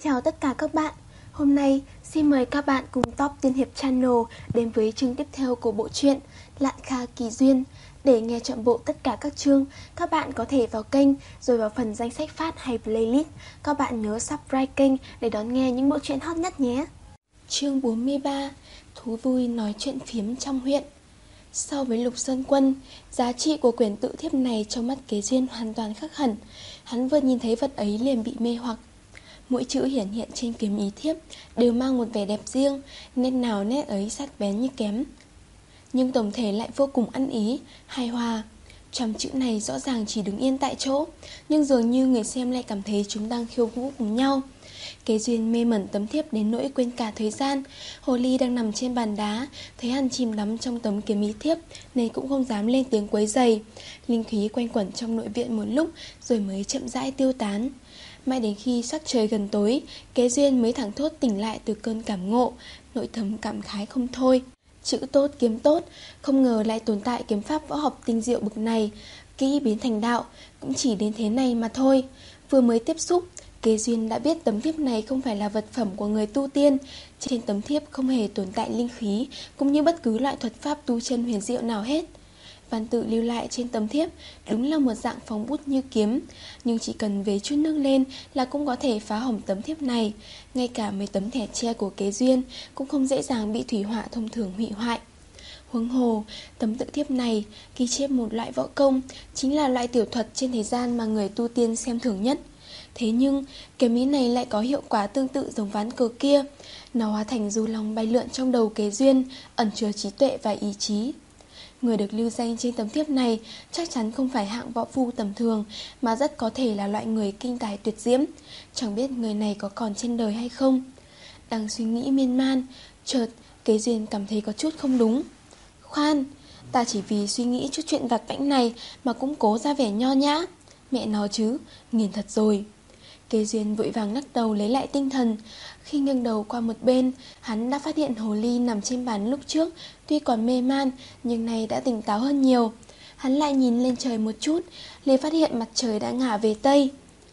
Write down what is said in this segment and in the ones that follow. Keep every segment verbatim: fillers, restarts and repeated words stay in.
Chào tất cả các bạn. Hôm nay xin mời các bạn cùng Top Tiên Hiệp Channel đến với chương tiếp theo của bộ truyện Lạn Kha Kỳ Duyên. Để nghe trọn bộ tất cả các chương, các bạn có thể vào kênh rồi vào phần danh sách phát hay playlist. Các bạn nhớ subscribe kênh để đón nghe những bộ truyện hot nhất nhé. Chương bốn mươi ba. Thú vui nói chuyện phiếm trong huyện. So với Lục Sơn Quân, giá trị của quyển tự thiếp này trong mắt Kế Duyên hoàn toàn khác hẳn. Hắn vừa nhìn thấy vật ấy liền bị mê hoặc. Mỗi chữ hiển hiện trên kiếm ý thiếp đều mang một vẻ đẹp riêng, nét nào nét ấy sắc bén như kém, nhưng tổng thể lại vô cùng ăn ý, hài hòa. Trong chữ này rõ ràng chỉ đứng yên tại chỗ, nhưng dường như người xem lại cảm thấy chúng đang khiêu vũ cùng nhau. Kế Duyên mê mẩn tấm thiếp đến nỗi quên cả thời gian. Hồ ly đang nằm trên bàn đá, thấy hắn chìm đắm trong tấm kiếm ý thiếp nên cũng không dám lên tiếng quấy rầy. Linh khí quanh quẩn trong nội viện một lúc rồi mới chậm rãi tiêu tán. Mãi đến khi sắc trời gần tối, Kế Duyên mới thẳng thốt tỉnh lại từ cơn cảm ngộ, nội thầm cảm khái không thôi. Chữ tốt kiếm tốt, không ngờ lại tồn tại kiếm pháp võ học tinh diệu bực này. Kỹ biến thành đạo, cũng chỉ đến thế này mà thôi. Vừa mới tiếp xúc, Kế Duyên đã biết tấm thiếp này không phải là vật phẩm của người tu tiên. Trên tấm thiếp không hề tồn tại linh khí, cũng như bất cứ loại thuật pháp tu chân huyền diệu nào hết. Văn tự lưu lại trên tấm thiếp đúng là một dạng phóng bút như kiếm, nhưng chỉ cần vế chút nước lên là cũng có thể phá hỏng tấm thiếp này. Ngay cả mấy tấm thẻ tre của Kế Duyên cũng không dễ dàng bị thủy hỏa thông thường hủy hoại. Huống hồ, tấm tự thiếp này ghi chép một loại võ công, chính là loại tiểu thuật trên thế gian mà người tu tiên xem thường nhất. Thế nhưng, kiếm ý này lại có hiệu quả tương tự giống ván cờ kia. Nó hóa thành du long bay lượn trong đầu Kế Duyên, ẩn chứa trí tuệ và ý chí. Người được lưu danh trên tấm thiếp này chắc chắn không phải hạng võ phu tầm thường, mà rất có thể là loại người kinh tài tuyệt diễm. Chẳng biết người này có còn trên đời hay không. Đang suy nghĩ miên man, chợt Kế Duyên cảm thấy có chút không đúng. Khoan, ta chỉ vì suy nghĩ chút chuyện vặt vãnh này mà cũng cố ra vẻ nho nhã. Mẹ nó chứ, nghiền thật rồi. Kế Duyên vội vàng lắc đầu lấy lại tinh thần. Khi nghiêng đầu qua một bên, hắn đã phát hiện hồ ly nằm trên bàn lúc trước tuy còn mê man, nhưng nay đã tỉnh táo hơn nhiều. Hắn lại nhìn lên trời một chút, liền phát hiện mặt trời đã ngả về Tây.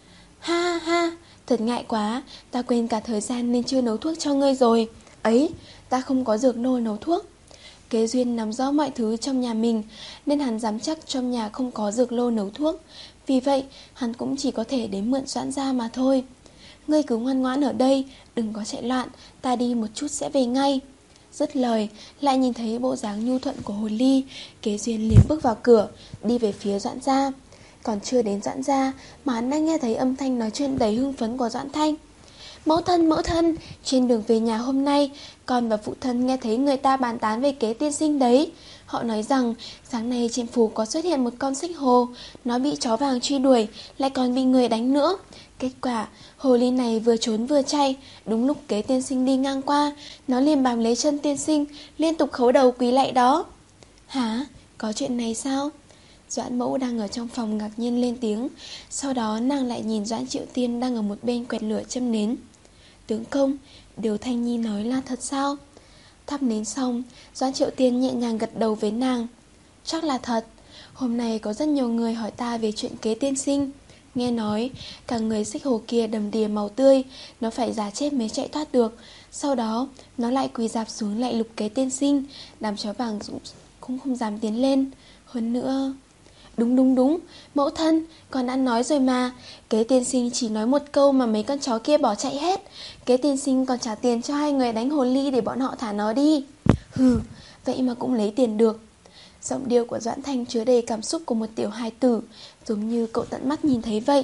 Ha ha, thật ngại quá, ta quên cả thời gian nên chưa nấu thuốc cho ngươi rồi. Ấy, ta không có dược nô nấu thuốc. Kế Duyên nắm rõ mọi thứ trong nhà mình, nên hắn dám chắc trong nhà không có dược lô nấu thuốc. Vì vậy, hắn cũng chỉ có thể đến mượn Doãn gia mà thôi. Ngươi cứ ngoan ngoãn ở đây, đừng có chạy loạn, ta đi một chút sẽ về ngay. Dứt lời, lại nhìn thấy bộ dáng nhu thuận của hồ ly, Kế Duyên liền bước vào cửa, đi về phía Doãn gia. Còn chưa đến Doãn gia, mà hắn đã nghe thấy âm thanh nói chuyện đầy hưng phấn của Doãn Thanh. Mẫu thân, mẫu thân, trên đường về nhà hôm nay, con và phụ thân nghe thấy người ta bàn tán về Kế tiên sinh đấy. Họ nói rằng sáng nay trên phố có xuất hiện một con xích hồ, nó bị chó vàng truy đuổi, lại còn bị người đánh nữa. Kết quả, hồ ly này vừa trốn vừa chạy, đúng lúc Kế tiên sinh đi ngang qua, nó liền bám lấy chân tiên sinh, liên tục khấu đầu quỳ lạy đó. Hả? Có chuyện này sao? Doãn mẫu đang ở trong phòng ngạc nhiên lên tiếng. Sau đó nàng lại nhìn Doãn Triệu Tiên đang ở một bên quẹt lửa châm nến. Tướng công, điều Thanh Nhi nói là thật sao? Thắp nến xong, Doãn Triệu Tiên nhẹ nhàng gật đầu với nàng. Chắc là thật. Hôm nay có rất nhiều người hỏi ta về chuyện Kế tiên sinh. Nghe nói, cả người xích hồ kia đầm đìa màu tươi, nó phải giả chết mới chạy thoát được. Sau đó, nó lại quỳ dạp xuống lại lục Kế tiên sinh, đám chó vàng cũng không dám tiến lên. Hơn nữa... Đúng đúng đúng, mẫu thân, con đã nói rồi mà. Kế tiên sinh chỉ nói một câu mà mấy con chó kia bỏ chạy hết. Kế tiên sinh còn trả tiền cho hai người đánh hồ ly để bọn họ thả nó đi. Hừ, vậy mà cũng lấy tiền được. Giọng điệu của Doãn Thanh chứa đầy cảm xúc của một tiểu hài tử, giống như cậu tận mắt nhìn thấy vậy.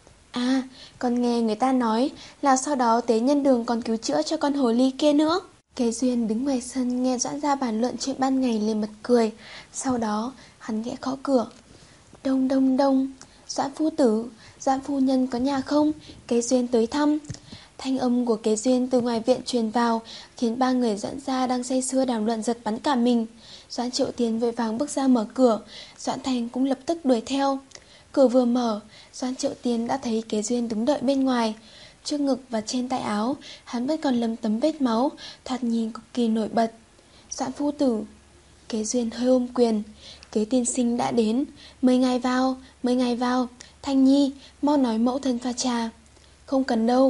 À, con nghe người ta nói là sau đó tế nhân đường còn cứu chữa cho con hồ ly kia nữa. Kế Duyên đứng ngoài sân nghe Doãn gia bàn luận chuyện ban ngày liền bật cười. Sau đó hắn ghé gõ cửa. Đông đông đông, Doãn phu tử, Doãn phu nhân có nhà không? Kế Duyên tới thăm. Thanh âm của Kế Duyên từ ngoài viện truyền vào, khiến ba người Doãn gia đang say sưa đàm luận giật bắn cả mình. Doãn Triệu Tiên vội vàng bước ra mở cửa, Doãn Thanh cũng lập tức đuổi theo. Cửa vừa mở, Doãn Triệu Tiên đã thấy Kế Duyên đứng đợi bên ngoài. Trước ngực và trên tay áo, hắn vẫn còn lấm tấm vết máu, thoạt nhìn cực kỳ nổi bật. Doãn phu tử. Kế Duyên hơi ôm quyền. Kế tiên sinh đã đến, mời ngài vào, mời ngài vào. Thanh Nhi, mau nói mẫu thân pha trà. Không cần đâu,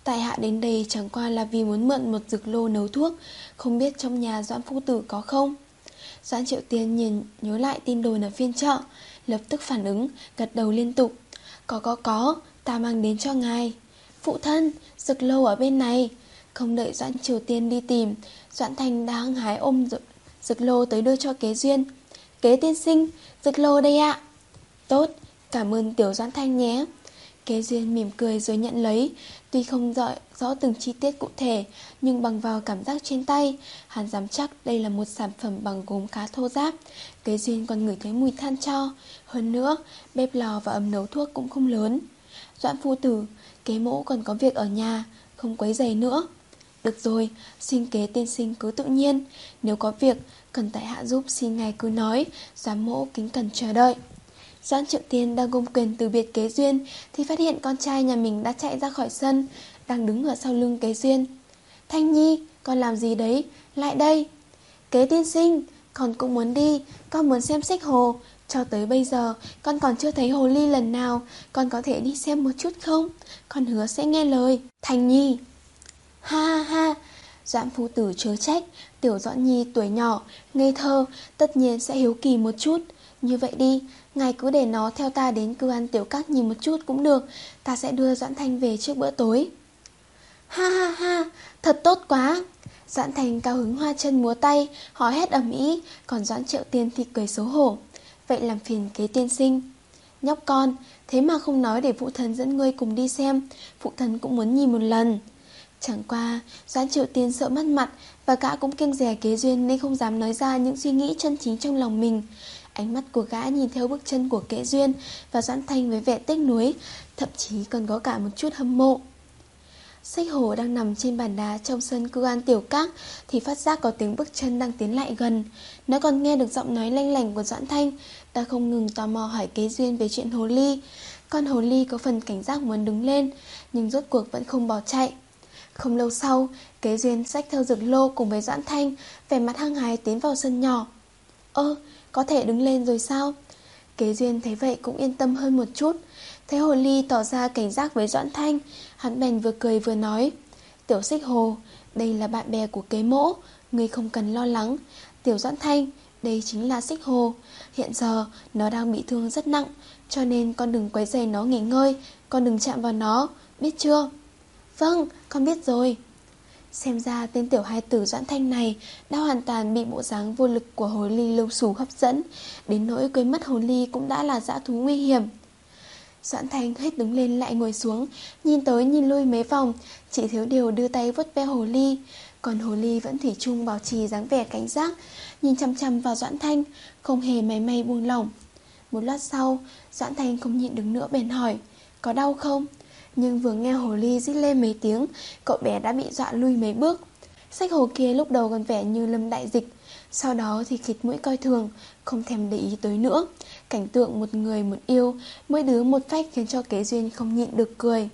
Tại hạ đến đây chẳng qua là vì muốn mượn một dược lô nấu thuốc, không biết trong nhà Doãn phu tử có không? Doãn Triệu Tiên nhìn nhớ lại tin đồn ở phiên chợ, lập tức phản ứng, gật đầu liên tục. Có có có, ta mang đến cho ngài. Phụ thân, dược lô ở bên này. Không đợi Doãn Triều Tiên đi tìm, Doãn Thanh đã hăng hái ôm dược, dược lô tới đưa cho Kế Duyên. Kế tiên sinh, dược lô đây ạ. Tốt, cảm ơn tiểu Doãn Thanh nhé. Kế Duyên mỉm cười rồi nhận lấy. Tuy không rõ, rõ từng chi tiết cụ thể, nhưng bằng vào cảm giác trên tay, hắn dám chắc đây là một sản phẩm bằng gốm khá thô ráp. Kế Duyên còn ngửi thấy mùi than tro. Hơn nữa, bếp lò và ấm nấu thuốc cũng không lớn. Doãn phu tử, Kế mỗ còn có việc ở nhà, không quấy rầy nữa. Được rồi, xin Kế tiên sinh cứ tự nhiên. Nếu có việc cần tại hạ giúp, xin ngài cứ nói. Giám mỗ kính cẩn chờ đợi. Doãn Triệu Tiên đang ôm quyền từ biệt Kế Duyên thì phát hiện con trai nhà mình đã chạy ra khỏi sân, đang đứng ở sau lưng Kế Duyên. Thanh Nhi, con làm gì đấy? Lại đây. Kế tiên sinh, con cũng muốn đi, con muốn xem xích hồ. Cho tới bây giờ, con còn chưa thấy hồ ly lần nào, con có thể đi xem một chút không? Con hứa sẽ nghe lời. Thanh Nhi. Ha ha ha. Doãn phu tử chớ trách, tiểu Doãn Nhi tuổi nhỏ, ngây thơ, tất nhiên sẽ hiếu kỳ một chút. Như vậy đi, ngài cứ để nó theo ta đến Cư An Tiểu Các nhìn một chút cũng được. Ta sẽ đưa Doãn Thanh về trước bữa tối. Ha ha ha, thật tốt quá. Doãn Thanh cao hứng hoa chân múa tay, hò hét ầm ĩ, còn Doãn Triệu Tiên thì cười xấu hổ. Vậy làm phiền Kế tiên sinh. Nhóc con, thế mà không nói để phụ thân dẫn ngươi cùng đi xem, phụ thân cũng muốn nhìn một lần. Chẳng qua, Doãn Triệu Tiên sợ mất mặt và gã cũng kiêng dè Kế Duyên nên không dám nói ra những suy nghĩ chân chính trong lòng mình. Ánh mắt của gã nhìn theo bước chân của Kế Duyên và Doãn Thanh với vẻ tiếc nuối, thậm chí còn có cả một chút hâm mộ. Xích hồ đang nằm trên bàn đá trong sân Cư An Tiểu Các thì phát giác có tiếng bước chân đang tiến lại gần. Nó còn nghe được giọng nói lanh lảnh của Doãn Thanh, đã không ngừng tò mò hỏi Kế Duyên về chuyện hồ ly. Con hồ ly có phần cảnh giác muốn đứng lên, nhưng rốt cuộc vẫn không bỏ chạy. Không lâu sau, Kế Duyên xách theo dược lô cùng với Doãn Thanh, vẻ mặt hăng hái tiến vào sân nhỏ. Ơ, có thể đứng lên rồi sao? Kế Duyên thấy vậy cũng yên tâm hơn một chút. Thấy hồ ly tỏ ra cảnh giác với Doãn Thanh, hắn bèn vừa cười vừa nói. Tiểu xích hồ, đây là bạn bè của Kế mỗ, ngươi không cần lo lắng. Tiểu Doãn Thanh, đây chính là xích hồ. Hiện giờ nó đang bị thương rất nặng, cho nên con đừng quấy rầy nó nghỉ ngơi, con đừng chạm vào nó, biết chưa? Vâng, con biết rồi. Xem ra tên tiểu hai tử Doãn Thanh này đã hoàn toàn bị bộ dáng vô lực của hồ ly lông xù hấp dẫn, đến nỗi quên mất hồ ly cũng đã là dã thú nguy hiểm. Doãn Thanh hết đứng lên lại ngồi xuống, nhìn tới nhìn lui mấy vòng, chỉ thiếu điều đưa tay vuốt ve hồ ly. Còn hồ ly vẫn thủy chung bảo trì dáng vẻ cảnh giác, nhìn chăm chăm vào Doãn Thanh, không hề máy may buông lỏng. Một lát sau, Doãn Thanh không nhịn được nữa bèn hỏi, có đau không? Nhưng vừa nghe hồ ly rít lên mấy tiếng, cậu bé đã bị dọa lui mấy bước. Xích hồ kia lúc đầu còn vẻ như lâm đại dịch, sau đó thì khịt mũi coi thường, không thèm để ý tới nữa. Cảnh tượng một người một yêu, mỗi đứa một phách khiến cho Kế Duyên không nhịn được cười.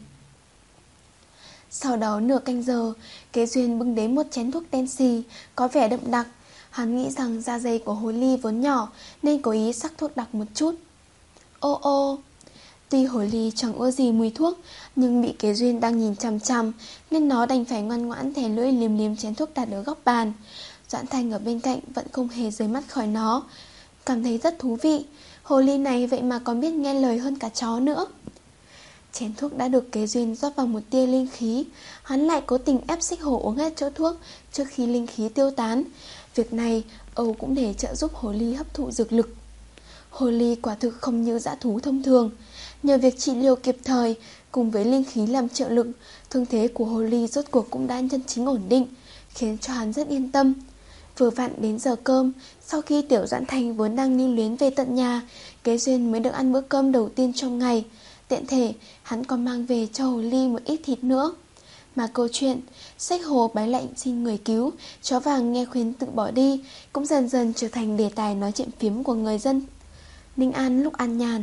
Sau đó nửa canh giờ, Kế Duyên bưng đến một chén thuốc đen xì, có vẻ đậm đặc. Hắn nghĩ rằng da dày của hồ ly vốn nhỏ nên cố ý sắc thuốc đặc một chút. Ô ô. Tuy hồ ly chẳng ưa gì mùi thuốc, nhưng bị Kế Duyên đang nhìn chằm chằm nên nó đành phải ngoan ngoãn thè lưỡi liếm liếm chén thuốc đặt ở góc bàn. Doãn Thanh ở bên cạnh vẫn không hề rời mắt khỏi nó, cảm thấy rất thú vị. Hồ ly này vậy mà còn biết nghe lời hơn cả chó nữa. Chén thuốc đã được Kế Duyên rót vào một tia linh khí, hắn lại cố tình ép xích hồ uống hết chỗ thuốc trước khi linh khí tiêu tán. Việc này Âu cũng để trợ giúp hồ ly hấp thụ dược lực. Hồ ly quả thực không như dã thú thông thường. Nhờ việc trị liệu kịp thời cùng với linh khí làm trợ lực, thương thế của hồ ly rốt cuộc cũng đã chân chính ổn định, khiến cho hắn rất yên tâm. Vừa vặn đến giờ cơm, sau khi tiểu Doãn Thanh vốn đang lưu luyến về tận nhà, Kế Duyên mới được ăn bữa cơm đầu tiên trong ngày. Tiện thể hắn còn mang về cho hồ ly một ít thịt nữa. Mà câu chuyện xích hồ bái lệnh xin người cứu, chó vàng nghe khuyên tự bỏ đi cũng dần dần trở thành đề tài nói chuyện phiếm của người dân Ninh An lúc an nhàn.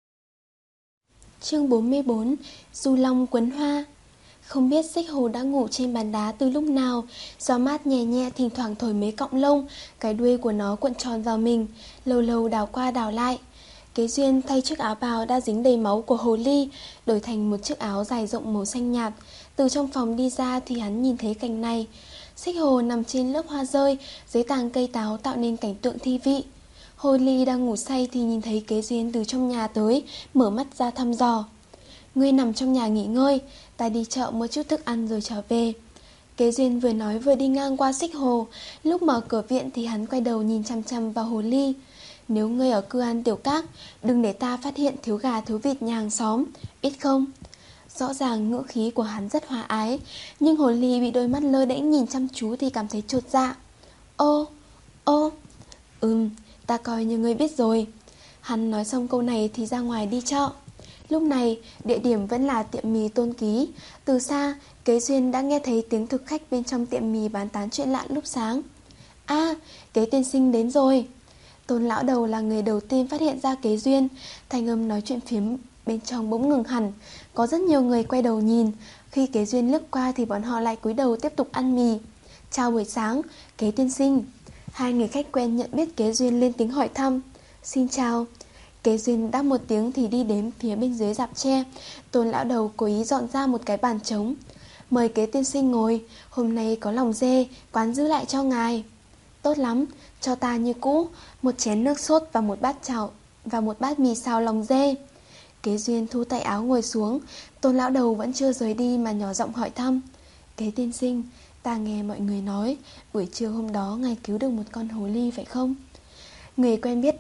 Chương bốn mươi bốn. Du long quấn hoa. Không biết xích hồ đã ngủ trên bàn đá từ lúc nào, gió mát nhẹ nhẹ thỉnh thoảng thổi mấy cọng lông, cái đuôi của nó cuộn tròn vào mình, lâu lâu đảo qua đảo lại. Kế Duyên thay chiếc áo bào đã dính đầy máu của hồ ly, đổi thành một chiếc áo dài rộng màu xanh nhạt, Từ trong phòng đi ra thì hắn nhìn thấy cảnh này. Xích Hồ nằm trên lớp hoa rơi, dưới tàng cây táo tạo nên cảnh tượng thi vị. Hồ Ly đang ngủ say thì nhìn thấy Kế Duyên từ trong nhà tới, mở mắt ra thăm dò. Ngươi nằm trong nhà nghỉ ngơi, ta đi chợ mua chút thức ăn rồi trở về. Kế Duyên vừa nói vừa đi ngang qua Xích Hồ. Lúc mở cửa viện thì hắn quay đầu nhìn chăm chăm vào Hồ Ly. Nếu ngươi ở cư an tiểu các, đừng để ta phát hiện thiếu gà thiếu vịt nhà hàng xóm, biết không? Rõ ràng ngữ khí của hắn rất hòa ái, nhưng Hồ Ly bị đôi mắt lơ đễnh nhìn chăm chú thì cảm thấy chột dạ. Ô, ô, ừm, ta coi như ngươi biết rồi. Hắn nói xong câu này thì ra ngoài đi chợ. Lúc này, địa điểm vẫn là tiệm mì Tôn Ký. Từ xa, Kế Duyên đã nghe thấy tiếng thực khách bên trong tiệm mì bán tán chuyện lạ lúc sáng. A, à, Kế tiên sinh đến rồi. Tôn lão đầu là người đầu tiên phát hiện ra Kế Duyên. Thanh âm nói chuyện phiếm bên trong bỗng ngừng hẳn. Có rất nhiều người quay đầu nhìn. Khi Kế Duyên lướt qua thì bọn họ lại cúi đầu tiếp tục ăn mì. Chào buổi sáng, Kế tiên sinh. Hai người khách quen nhận biết Kế Duyên lên tiếng hỏi thăm. Xin chào. Kế Duyên đáp một tiếng thì đi đến phía bên dưới rạp tre. Tôn lão đầu cố ý dọn ra một cái bàn trống. Mời Kế tiên sinh ngồi, hôm nay có lòng dê, quán giữ lại cho ngài. Tốt lắm, cho ta như cũ, một chén nước sốt và một bát chảo và một bát mì xào lòng dê. Kế Duyên thu tay áo ngồi xuống. Tôn lão đầu vẫn chưa rời đi mà nhỏ giọng hỏi thăm. Kế tiên sinh, ta nghe mọi người nói buổi trưa hôm đó ngài cứu được một con hồ ly phải không? Người quen biết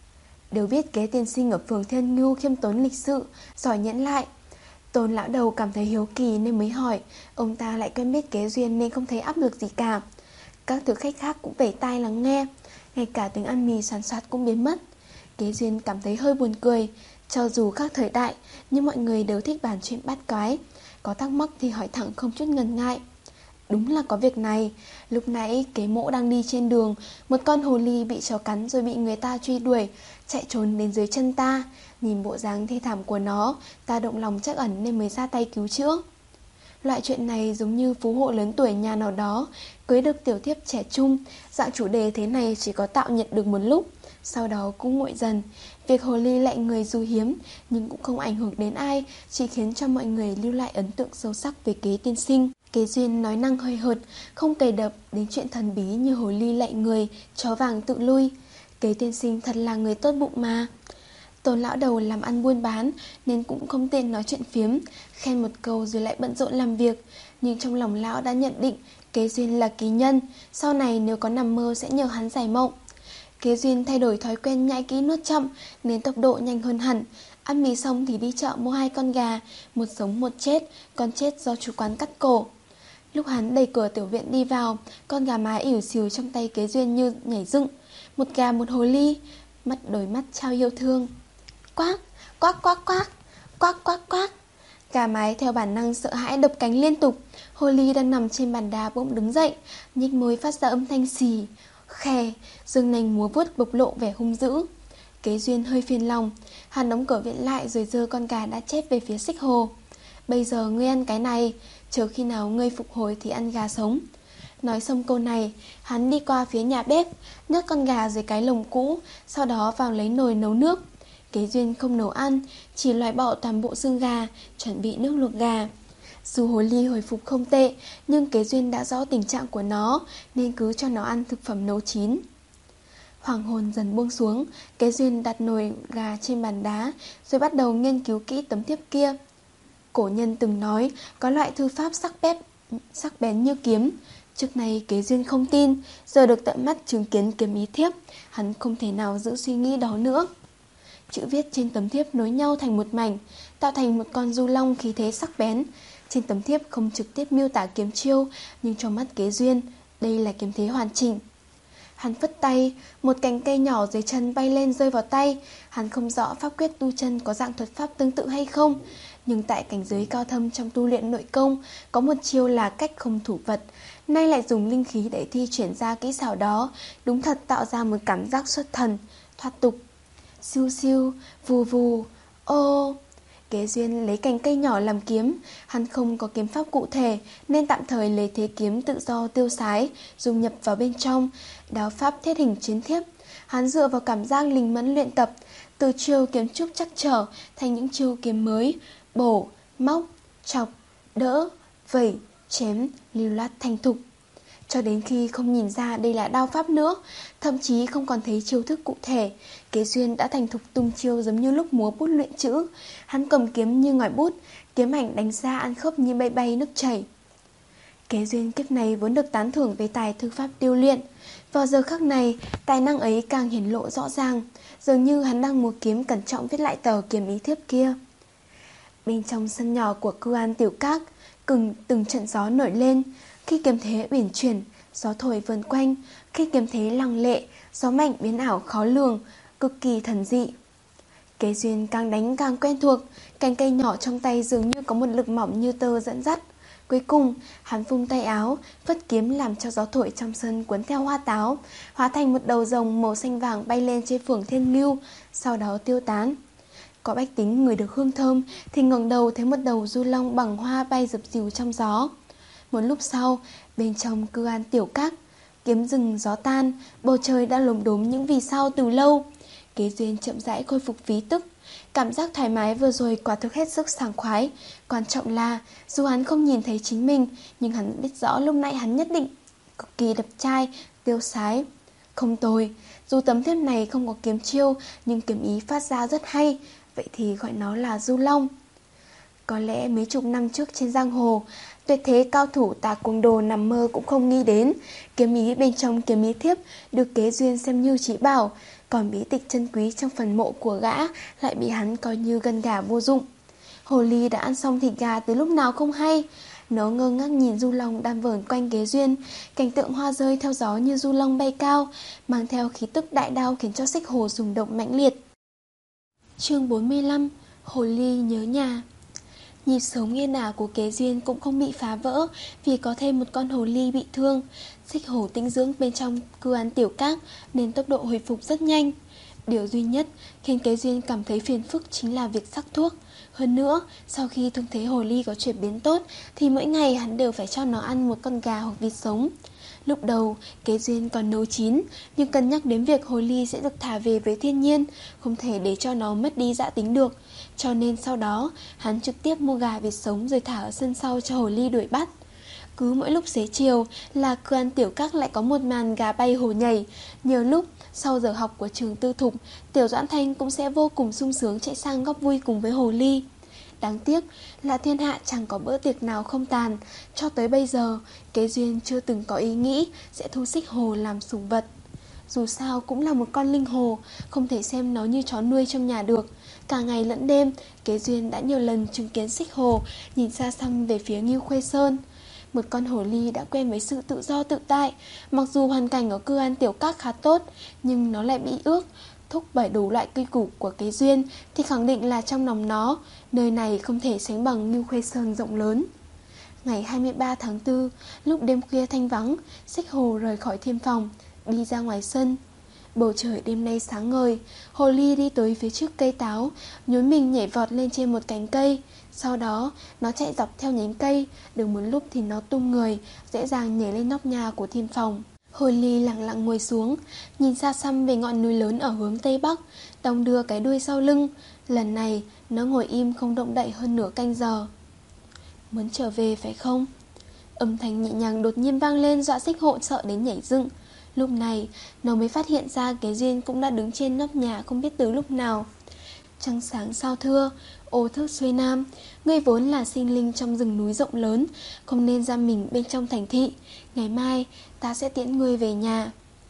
đều biết Kế tiên sinh ở phường Thiên Ngưu khiêm tốn lịch sự, giỏi nhẫn lại. Tôn lão đầu cảm thấy hiếu kỳ nên mới hỏi. Ông ta lại quen biết Kế Duyên nên không thấy áp lực gì cả. Các thực khách khác cũng vẩy tai lắng nghe. Ngay cả tiếng ăn mì xoắn xoát cũng biến mất. Kế Duyên cảm thấy hơi buồn cười. Cho dù khác thời đại, nhưng mọi người đều thích bàn chuyện bát quái. Có thắc mắc thì hỏi thẳng không chút ngần ngại. Đúng là có việc này. Lúc nãy Kế mỗ đang đi trên đường, một con hồ ly bị chó cắn rồi bị người ta truy đuổi, chạy trốn đến dưới chân ta. Nhìn bộ dáng thê thảm của nó, ta động lòng trắc ẩn nên mới ra tay cứu chữa. Loại chuyện này giống như phú hộ lớn tuổi nhà nào đó cưới được tiểu thiếp trẻ trung. Dạng chủ đề thế này chỉ có tạo nhiệt được một lúc, sau đó cũng nguội dần. Việc hồ ly lạy người dù hiếm nhưng cũng không ảnh hưởng đến ai, chỉ khiến cho mọi người lưu lại ấn tượng sâu sắc về Kế tiên sinh. Kế Duyên nói năng hơi hợt, không cày đập đến chuyện thần bí như hồ ly lạy người, chó vàng tự lui. Kế tiên sinh thật là người tốt bụng mà. Tôn lão đầu làm ăn buôn bán nên cũng không tiện nói chuyện phiếm, khen một câu rồi lại bận rộn làm việc. Nhưng trong lòng lão đã nhận định Kế Duyên là kỳ nhân, sau này nếu có nằm mơ sẽ nhờ hắn giải mộng. Kế Duyên thay đổi thói quen nhai kỹ nuốt chậm nên tốc độ nhanh hơn hẳn. Ăn mì xong thì đi chợ mua hai con gà, một sống một chết, con chết do chủ quán cắt cổ. Lúc hắn đẩy cửa tiểu viện đi vào, con gà mái ỉu xìu trong tay Kế Duyên như nhảy dựng. Một gà một hồ ly, mắt đôi mắt trao yêu thương. Quác, quác quác quác, quác quác quác. Gà mái theo bản năng sợ hãi đập cánh liên tục. Hồ ly đang nằm trên bàn đá bỗng đứng dậy, nhếch môi phát ra âm thanh xì, khè, dương nanh múa vuốt bộc lộ vẻ hung dữ. Kế Duyên hơi phiền lòng, hắn đóng cửa viện lại rồi giơ con gà đã chết về phía Xích Hồ. Bây giờ ngươi ăn cái này, chờ khi nào ngươi phục hồi thì ăn gà sống. Nói xong câu này, hắn đi qua phía nhà bếp, nhấc con gà dưới cái lồng cũ, sau đó vào lấy nồi nấu nước. Kế Duyên không nấu ăn, chỉ loại bỏ toàn bộ xương gà, chuẩn bị nước luộc gà. Dù hồ ly hồi phục không tệ, nhưng Kế Duyên đã rõ tình trạng của nó nên cứ cho nó ăn thực phẩm nấu chín. Hoàng hôn dần buông xuống, Kế Duyên đặt nồi gà trên bàn đá rồi bắt đầu nghiên cứu kỹ tấm thiếp kia. Cổ nhân từng nói có loại thư pháp sắc bén, sắc bén như kiếm. Trước này Kế Duyên không tin, giờ được tận mắt chứng kiến kiếm ý thiếp, hắn không thể nào giữ suy nghĩ đó nữa. Chữ viết trên tấm thiếp nối nhau thành một mảnh, tạo thành một con du long khí thế sắc bén. Trên tấm thiếp không trực tiếp miêu tả kiếm chiêu, nhưng trong mắt Kế Duyên, đây là kiếm thế hoàn chỉnh. Hắn phất tay, một cành cây nhỏ dưới chân bay lên rơi vào tay. Hắn không rõ pháp quyết tu chân có dạng thuật pháp tương tự hay không, nhưng tại cảnh giới cao thâm trong tu luyện nội công, có một chiêu là cách không thủ vật, nay lại dùng linh khí để thi chuyển ra kỹ xảo đó, đúng thật tạo ra một cảm giác xuất thần, thoát tục. Siêu siêu, vù vù, ô. Kế Duyên lấy cành cây nhỏ làm kiếm. Hắn không có kiếm pháp cụ thể nên tạm thời lấy thế kiếm tự do tiêu sái, dung nhập vào bên trong, đáo pháp thiết hình chiến thiếp. Hắn dựa vào cảm giác linh mẫn luyện tập, từ chiêu kiếm trúc chắc trở thành những chiêu kiếm mới, bổ, móc, chọc, đỡ, vẩy, chém, lưu loát thành thục. Cho đến khi không nhìn ra đây là đao pháp nữa, thậm chí không còn thấy chiêu thức cụ thể, Kế Duyên đã thành thục tung chiêu giống như lúc múa bút luyện chữ. Hắn cầm kiếm như ngòi bút, kiếm ảnh đánh ra ăn khớp như bay bay nước chảy. Kế Duyên kiếp này vốn được tán thưởng về tài thư pháp điêu luyện. Vào giờ khắc này, tài năng ấy càng hiển lộ rõ ràng, dường như hắn đang múa kiếm cẩn trọng viết lại tờ kiếm ý thiếp kia. Bên trong sân nhỏ của Cư An Tiểu Các, cừng từng trận gió nổi lên. Khi kiếm thế uyển chuyển, gió thổi vần quanh. Khi kiếm thế lăng lệ, gió mạnh biến ảo khó lường, cực kỳ thần dị. Kế Duyên càng đánh càng quen thuộc, cành cây nhỏ trong tay dường như có một lực mỏng như tơ dẫn dắt. Cuối cùng, hắn vung tay áo, phất kiếm làm cho gió thổi trong sân cuốn theo hoa táo, hóa thành một đầu rồng màu xanh vàng bay lên trên phường thiên ngưu, sau đó tiêu tán. Có bách tính người được hương thơm thì ngẩng đầu thấy một đầu du long bằng hoa bay dập dìu trong gió. Một lúc sau, bên trong Cư An Tiểu Các, kiếm rừng gió tan, bầu trời đã lồm đốm những vì sao từ lâu. Kế Duyên chậm rãi khôi phục ví tức. Cảm giác thoải mái vừa rồi quả thực hết sức sảng khoái. Quan trọng là dù hắn không nhìn thấy chính mình, nhưng hắn biết rõ lúc nãy hắn nhất định cực kỳ đẹp trai, tiêu sái. Không tồi, dù tấm thiếp này không có kiếm chiêu, nhưng kiếm ý phát ra rất hay. Vậy thì gọi nó là du long. Có lẽ mấy chục năm trước trên giang hồ, tuyệt thế cao thủ Tà Cuồng Đồ nằm mơ cũng không nghĩ đến kiếm ý bên trong kiếm ý thiếp được Kế Duyên xem như trí bảo, còn bí tịch chân quý trong phần mộ của gã lại bị hắn coi như gân gà vô dụng. Hồ ly đã ăn xong thịt gà từ lúc nào không hay. Nó ngơ ngác nhìn du long đang vờn quanh Kế Duyên, cảnh tượng hoa rơi theo gió như du long bay cao, mang theo khí tức đại đao khiến cho Xích Hồ rung động mãnh liệt. Chương bốn mươi lăm. Hồ ly nhớ nhà. Nhịp sống yên ả của Kế Duyên cũng không bị phá vỡ vì có thêm một con hồ ly bị thương. Xích Hổ tĩnh dưỡng bên trong Cư An Tiểu Các nên tốc độ hồi phục rất nhanh. Điều duy nhất khiến Kế Duyên cảm thấy phiền phức chính là việc sắc thuốc. Hơn nữa, sau khi thương thế hồ ly có chuyển biến tốt thì mỗi ngày hắn đều phải cho nó ăn một con gà hoặc vịt sống. Lúc đầu, Kế Duyên còn nấu chín, nhưng cân nhắc đến việc hồ ly sẽ được thả về với thiên nhiên, không thể để cho nó mất đi dã tính được. Cho nên sau đó, hắn trực tiếp mua gà vịt sống rồi thả ở sân sau cho hồ ly đuổi bắt. Cứ mỗi lúc xế chiều là Cư An Tiểu Các lại có một màn gà bay hồ nhảy. Nhiều lúc, sau giờ học của trường tư thục, Tiểu Doãn Thanh cũng sẽ vô cùng sung sướng chạy sang góp vui cùng với hồ ly. Đáng tiếc là thiên hạ chẳng có bữa tiệc nào không tàn. Cho tới bây giờ, Kế Duyên chưa từng có ý nghĩ sẽ thu Xích Hồ làm sủng vật. Dù sao cũng là một con linh hồ, không thể xem nó như chó nuôi trong nhà được. Cả ngày lẫn đêm, Kế Duyên đã nhiều lần chứng kiến Xích Hồ nhìn xa xăm về phía Ngưu Khuê Sơn. Một con hồ ly đã quen với sự tự do tự tại. Mặc dù hoàn cảnh ở Cư An Tiểu Các khá tốt, nhưng nó lại bị ước thúc bởi đủ loại quy củ của Kế Duyên thì khẳng định là trong lòng nó, nơi này không thể sánh bằng Ngưu Khuê Sơn rộng lớn. Ngày hai mươi ba tháng tư, lúc đêm khuya thanh vắng, Xích Hồ rời khỏi thiên phòng, đi ra ngoài sân. Bầu trời đêm nay sáng ngời, hồ ly đi tới phía trước cây táo, nhún mình nhảy vọt lên trên một cành cây. Sau đó, nó chạy dọc theo nhánh cây, được một lúc thì nó tung người, dễ dàng nhảy lên nóc nhà của thiên phòng. Hồ ly lặng lặng ngồi xuống, nhìn xa xăm về ngọn núi lớn ở hướng tây bắc, đong đưa cái đuôi sau lưng. Lần này, nó ngồi im không động đậy hơn nửa canh giờ. Muốn trở về phải không? Âm thanh nhẹ nhàng đột nhiên vang lên dọa Xích Hộ sợ đến nhảy dựng. Lúc này, nó mới phát hiện ra Kế Duyên cũng đã đứng trên nóc nhà không biết từ lúc nào. Trăng sáng sao thưa, ô thước xuôi nam, ngươi vốn là sinh linh trong rừng núi rộng lớn, không nên giam mình bên trong thành thị. Ngày mai, ta sẽ tiễn ngươi về nhà.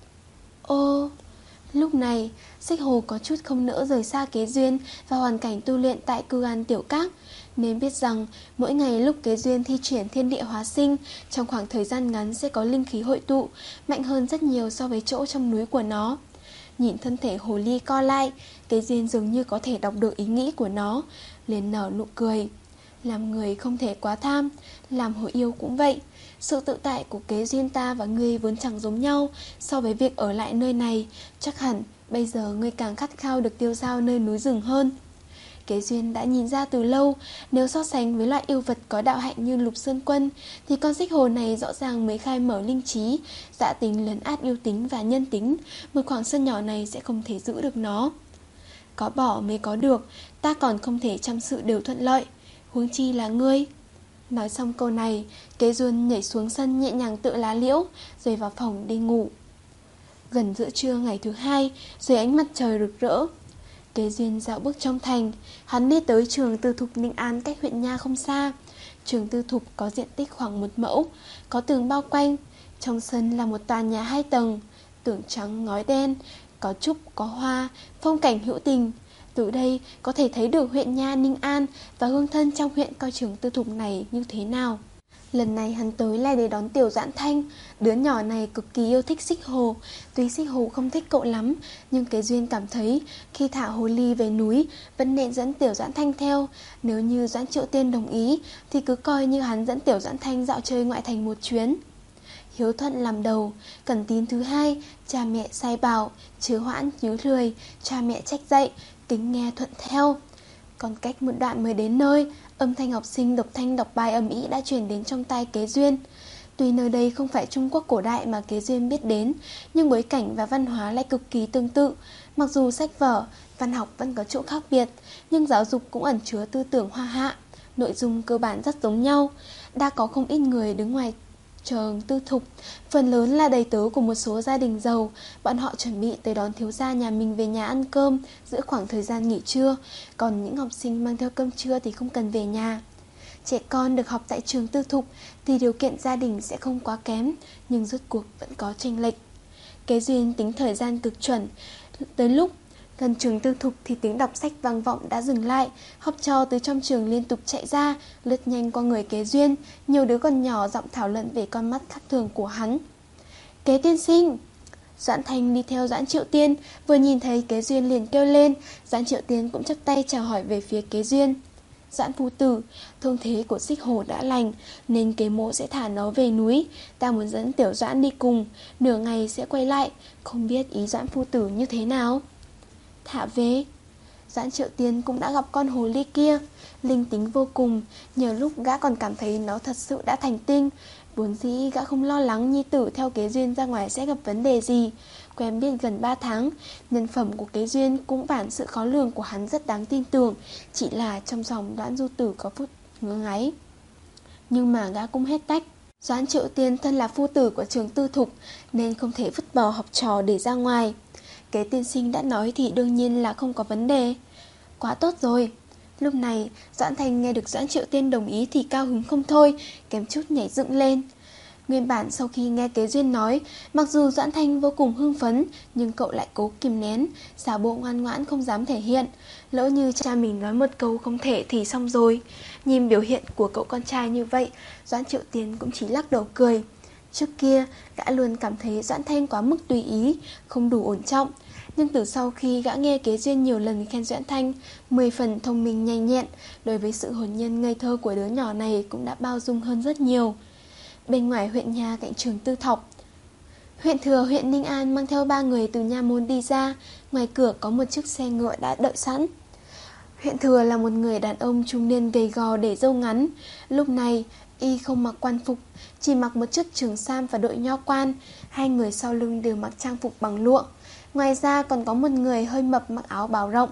Ô... Lúc này, Xích Hồ có chút không nỡ rời xa Kế Duyên và hoàn cảnh tu luyện tại Cư An Tiểu Các, nên biết rằng mỗi ngày lúc Kế Duyên thi triển thiên địa hóa sinh, trong khoảng thời gian ngắn sẽ có linh khí hội tụ, mạnh hơn rất nhiều so với chỗ trong núi của nó. Nhìn thân thể hồ ly co lại, Kế Duyên dường như có thể đọc được ý nghĩ của nó, liền nở nụ cười. Làm người không thể quá tham, làm hồ yêu cũng vậy. Sự tự tại của Kế Duyên ta và ngươi vốn chẳng giống nhau. So với việc ở lại nơi này, chắc hẳn bây giờ ngươi càng khát khao được tiêu dao nơi núi rừng hơn. Kế Duyên đã nhìn ra từ lâu, nếu so sánh với loại yêu vật có đạo hạnh như Lục Sơn Quân, thì con Xích Hồ này rõ ràng mới khai mở linh trí, dã tính lấn át yêu tính và nhân tính. Một khoảng sân nhỏ này sẽ không thể giữ được nó. Có bỏ mới có được, ta còn không thể trăm sự đều thuận lợi, huống chi là ngươi. Nói xong câu này, Kế Duân nhảy xuống sân nhẹ nhàng tựa lá liễu, rồi vào phòng đi ngủ. Gần giữa trưa ngày thứ hai, dưới ánh mặt trời rực rỡ, Kế Duyên dạo bước trong thành. Hắn đi tới trường tư thục Ninh An cách huyện Nha không xa. Trường tư thục có diện tích khoảng một mẫu, có tường bao quanh. Trong sân là một tòa nhà hai tầng, tường trắng ngói đen, có trúc, có hoa, phong cảnh hữu tình. Từ đây có thể thấy được huyện Nha Ninh An và hương thân trong huyện coi trường tư thục này như thế nào. Lần này hắn tới là để đón Tiểu Doãn Thanh. Đứa nhỏ này cực kỳ yêu thích Xích Hồ. Tuy Xích Hồ không thích cậu lắm, nhưng Kế Duyên cảm thấy khi thả Hồ Ly về núi vẫn nên dẫn Tiểu Doãn Thanh theo. Nếu như Doãn Triệu Tiên đồng ý thì cứ coi như hắn dẫn Tiểu Doãn Thanh dạo chơi ngoại thành một chuyến. Hiếu thuận làm đầu, Cẩn Tín thứ hai, cha mẹ sai bảo, Chứ Hoãn nhớ lười, cha mẹ trách dạy, Kính nghe thuận theo. Còn cách một đoạn mới đến nơi, âm thanh học sinh đọc thanh đọc bài ầm ĩ đã truyền đến trong tai Kế Duyên. Tuy nơi đây không phải Trung Quốc cổ đại mà Kế Duyên biết đến, nhưng bối cảnh và văn hóa lại cực kỳ tương tự. Mặc dù sách vở, văn học vẫn có chỗ khác biệt, nhưng giáo dục cũng ẩn chứa tư tưởng hoa hạ. Nội dung cơ bản rất giống nhau. Đã có không ít người đứng ngoài trường tư thục, phần lớn là đầy tớ của một số gia đình giàu. Bọn họ chuẩn bị tới đón thiếu gia nhà mình về nhà ăn cơm giữa khoảng thời gian nghỉ trưa. Còn những học sinh mang theo cơm trưa thì không cần về nhà. Trẻ con được học tại trường tư thục thì điều kiện gia đình sẽ không quá kém, nhưng rốt cuộc vẫn có chênh lệch. Kế Duyên tính thời gian cực chuẩn. Tới lúc gần trường tư thục thì tiếng đọc sách vang vọng đã dừng lại. Học trò từ trong trường liên tục chạy ra, lướt nhanh qua người Kế Duyên. Nhiều đứa còn nhỏ giọng thảo luận về con mắt khác thường của hắn. Kế tiên sinh! Doãn Thanh đi theo Doãn Triệu Tiên, vừa nhìn thấy Kế Duyên liền kêu lên. Doãn Triệu Tiên cũng chắp tay chào hỏi về phía Kế Duyên. Doãn phu tử, thương thế của Xích Hồ đã lành, nên Kế mộ sẽ thả nó về núi. Ta muốn dẫn Tiểu Doãn đi cùng, nửa ngày sẽ quay lại. Không biết ý Doãn phu tử như thế nào? Thả về. Doãn Triệu Tiên cũng đã gặp con hồ ly kia, linh tính vô cùng. Nhiều lúc gã còn cảm thấy nó thật sự đã thành tinh. Vốn dĩ gã không lo lắng nhi tử theo Kế Duyên ra ngoài sẽ gặp vấn đề gì. Quen biết gần ba tháng, nhân phẩm của Kế Duyên cũng bản sự khó lường của hắn rất đáng tin tưởng. Chỉ là trong dòng Doãn du tử có phút ngứa ngáy. Nhưng mà gã cũng hết tách. Doãn Triệu Tiên thân là phu tử của trường tư thục, nên không thể vứt bỏ học trò để ra ngoài. Kế tiên sinh đã nói thì đương nhiên là không có vấn đề. Quá tốt rồi. Lúc này Doãn Thanh nghe được Doãn Triệu Tiên đồng ý thì cao hứng không thôi, kém chút nhảy dựng lên. Nguyên bản sau khi nghe Kế Duyên nói, mặc dù Doãn Thanh vô cùng hưng phấn, nhưng cậu lại cố kìm nén, giả bộ ngoan ngoãn không dám thể hiện. Lỡ như cha mình nói một câu không thể thì xong rồi. Nhìn biểu hiện của cậu con trai như vậy, Doãn Triệu Tiên cũng chỉ lắc đầu cười. Trước kia, gã luôn cảm thấy Doãn Thanh quá mức tùy ý, không đủ ổn trọng. Nhưng từ sau khi gã nghe Kế Duyên nhiều lần khen Doãn Thanh mười phần thông minh nhanh nhẹn, đối với sự hồn nhiên ngây thơ của đứa nhỏ này cũng đã bao dung hơn rất nhiều. Bên ngoài huyện Nha cạnh trường tư thọc, huyện thừa huyện Ninh An mang theo ba người từ nha môn đi ra. Ngoài cửa có một chiếc xe ngựa đã đợi sẵn. Huyện thừa là một người đàn ông trung niên gầy gò để râu ngắn. Lúc này y không mặc quan phục, chỉ mặc một chiếc trường sam và đội nho quan. Hai người sau lưng đều mặc trang phục bằng lụa. Ngoài ra còn có một người hơi mập mặc áo bào rộng.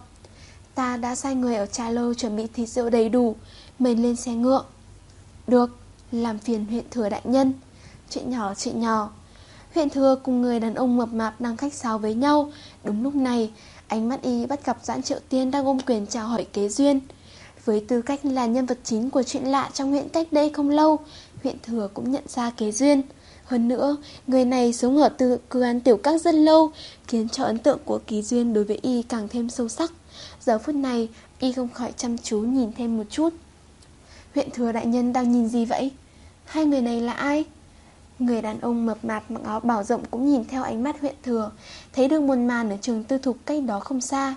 Ta đã sai người ở Trà Lâu chuẩn bị thịt rượu đầy đủ, mời lên xe ngựa. Được, làm phiền huyện thừa đại nhân. Chuyện nhỏ chuyện nhỏ. Huyện thừa cùng người đàn ông mập mạp đang khách sáo với nhau. Đúng lúc này, ánh mắt y bắt gặp Doãn Triệu Tiên đang ôm quyền chào hỏi Kế Duyên. Với tư cách là nhân vật chính của chuyện lạ trong huyện cách đây không lâu, huyện thừa cũng nhận ra Kế Duyên. Hơn nữa, người này sống ở từ cư an tiểu các rất lâu, khiến cho ấn tượng của Kế Duyên đối với y càng thêm sâu sắc. Giờ phút này, y không khỏi chăm chú nhìn thêm một chút. Huyện thừa đại nhân đang nhìn gì vậy? Hai người này là ai? Người đàn ông mập mạp mặc áo bào rộng cũng nhìn theo ánh mắt huyện thừa, thấy được một màn ở trường tư thục cách đó không xa.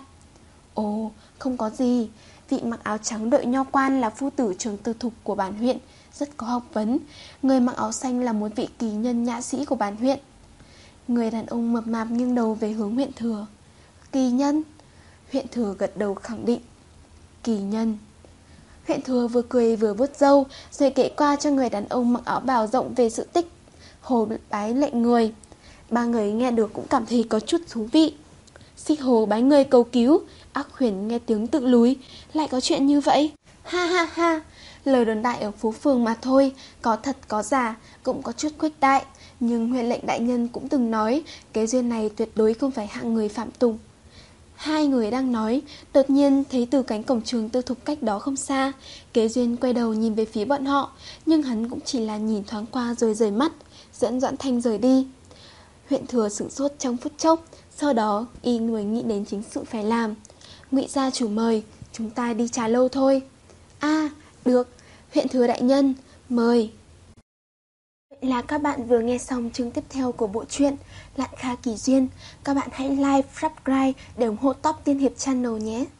Ồ, không có gì. Vị mặc áo trắng đội nho quan là phu tử trường tư thục của bản huyện, rất có học vấn. Người mặc áo xanh là một vị kỳ nhân nhã sĩ của bản huyện. Người đàn ông mập mạp nghiêng đầu về hướng huyện thừa. Kỳ nhân? Huyện thừa gật đầu khẳng định. Kỳ nhân. Huyện thừa vừa cười vừa vuốt râu, rồi kể qua cho người đàn ông mặc áo bào rộng về sự tích hồ bái lệ người. Ba người nghe được cũng cảm thấy có chút thú vị. Xích Hồ bái người cầu cứu, Ác Huyền nghe tiếng tự lùi. Lại có chuyện như vậy? Ha ha ha. Lời đồn đại ở phố phường mà thôi, có thật có giả, cũng có chút khuếch đại. Nhưng huyện lệnh đại nhân cũng từng nói, cái duyên này tuyệt đối không phải hạng người phạm tục. Hai người đang nói, đột nhiên thấy từ cánh cổng trường tư thục cách đó không xa, Kế Duyên quay đầu nhìn về phía bọn họ, nhưng hắn cũng chỉ là nhìn thoáng qua rồi rời mắt, dẫn Doãn Thanh rời đi. Huyện thừa sửng sốt trong phút chốc, sau đó y người nghĩ đến chính sự phải làm. Ngụy gia chủ mời, chúng ta đi trà lâu thôi. A, à, được, huyện thừa đại nhân, mời. Vậy là các bạn vừa nghe xong chương tiếp theo của bộ truyện Lạn Kha Kỳ Duyên. Các bạn hãy like, subscribe để ủng hộ Top Tiên Hiệp Channel nhé.